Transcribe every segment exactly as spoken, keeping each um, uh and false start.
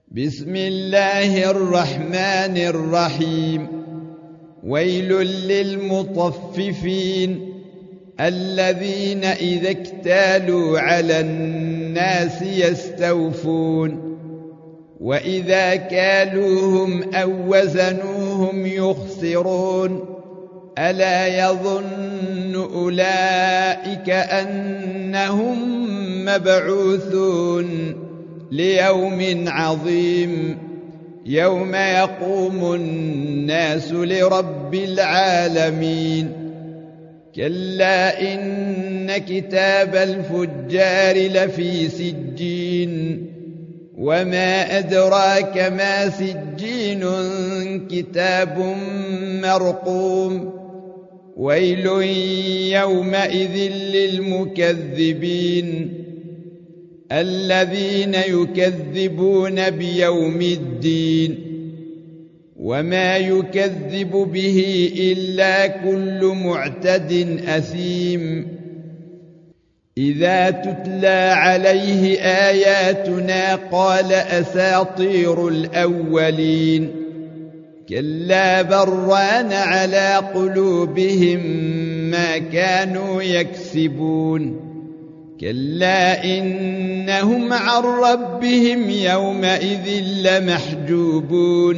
بسم الله الرحمن الرحيم. ويل للمطففين الذين إذا اكتالوا على الناس يستوفون وإذا كالوهم أو وزنوهم يخسرون ألا يظن أولئك أنهم مبعوثون ليوم عظيم يوم يقوم الناس لرب العالمين. كلا إن كتاب الفجار لفي سجين وما أدراك ما سجين كتاب مرقوم. ويل يومئذ للمكذبين الذين يكذبون بيوم الدين وما يكذب به إلا كل معتد أثيم. إذا تتلى عليه آياتنا قال أساطير الأولين كلا بران على قلوبهم ما كانوا يكسبون. كلا إنهم عن ربهم يومئذ لمحجوبون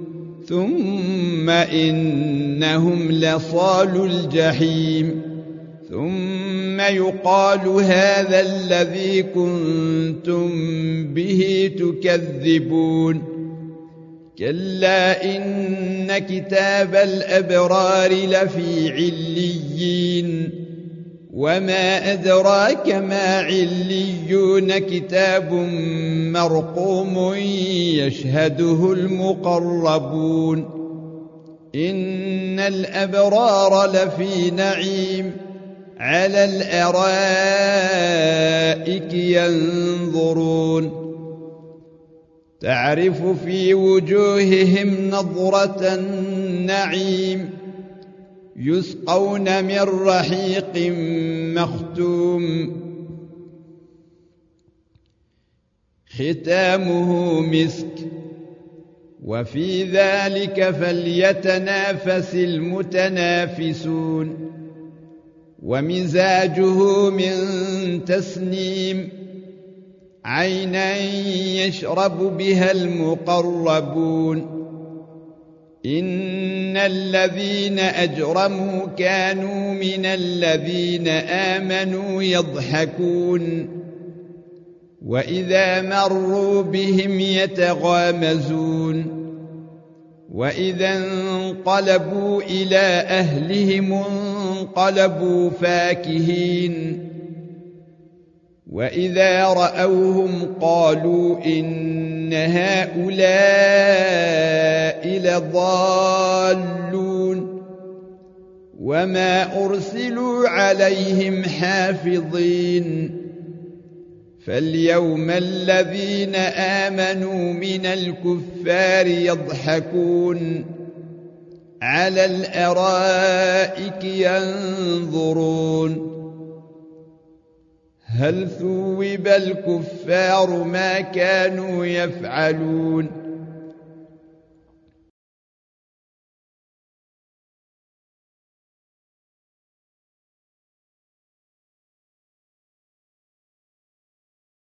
ثم إنهم لصالو الجحيم ثم يقال هذا الذي كنتم به تكذبون. كلا إن كتاب الأبرار لفي عليين وما أدراك ما عليون كتاب مرقوم يشهده المقربون. إن الأبرار لفي نعيم على الأرائك ينظرون تعرف في وجوههم نضرة النعيم يسقون من رحيق مختوم ختامه مسك وفي ذلك فليتنافس المتنافسون. ومزاجه من تسنيم عينا يشرب بها المقربون. إن الذين أجرموا كانوا من الذين آمنوا يضحكون وإذا مروا بهم يتغامزون وإذا انقلبوا إلى أهلهم انقلبوا فاكهين وإذا رأوهم قالوا إن هؤلاء لضالون وما أرسلوا عليهم حافظين. فاليوم الذين آمنوا من الكفار يضحكون على الأرائك ينظرون هل ثوب الكفار ما كانوا يفعلون